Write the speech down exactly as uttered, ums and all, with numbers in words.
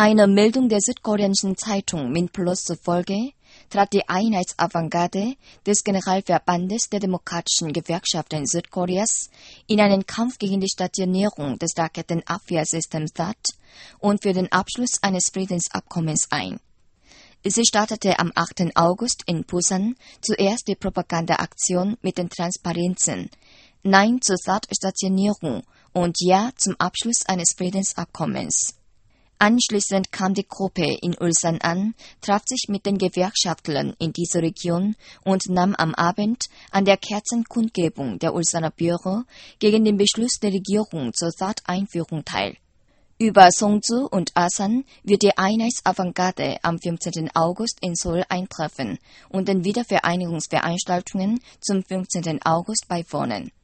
Einer Meldung der südkoreanischen Zeitung Minplus zufolge trat die Einheitsavantgarde des Generalverbandes der demokratischen Gewerkschaften Südkoreas in einen Kampf gegen die Stationierung des Raketenabwehrsystems T H A D und für den Abschluss eines Friedensabkommens ein. Sie startete am achten August in Busan zuerst die Propagandaaktion mit den Transparenzen Nein zur T H A D-Stationierung und Ja zum Abschluss eines Friedensabkommens. Anschließend kam die Gruppe in Ulsan an, traf sich mit den Gewerkschaftlern in dieser Region und nahm am Abend an der Kerzenkundgebung der Ulsaner Büro gegen den Beschluss der Regierung zur T H A D-Einführung teil. Über Songju und Asan wird die Einheitsavantgarde am fünfzehnten August in Seoul eintreffen und den Wiedervereinigungsveranstaltungen zum fünfzehnten August beiwohnen.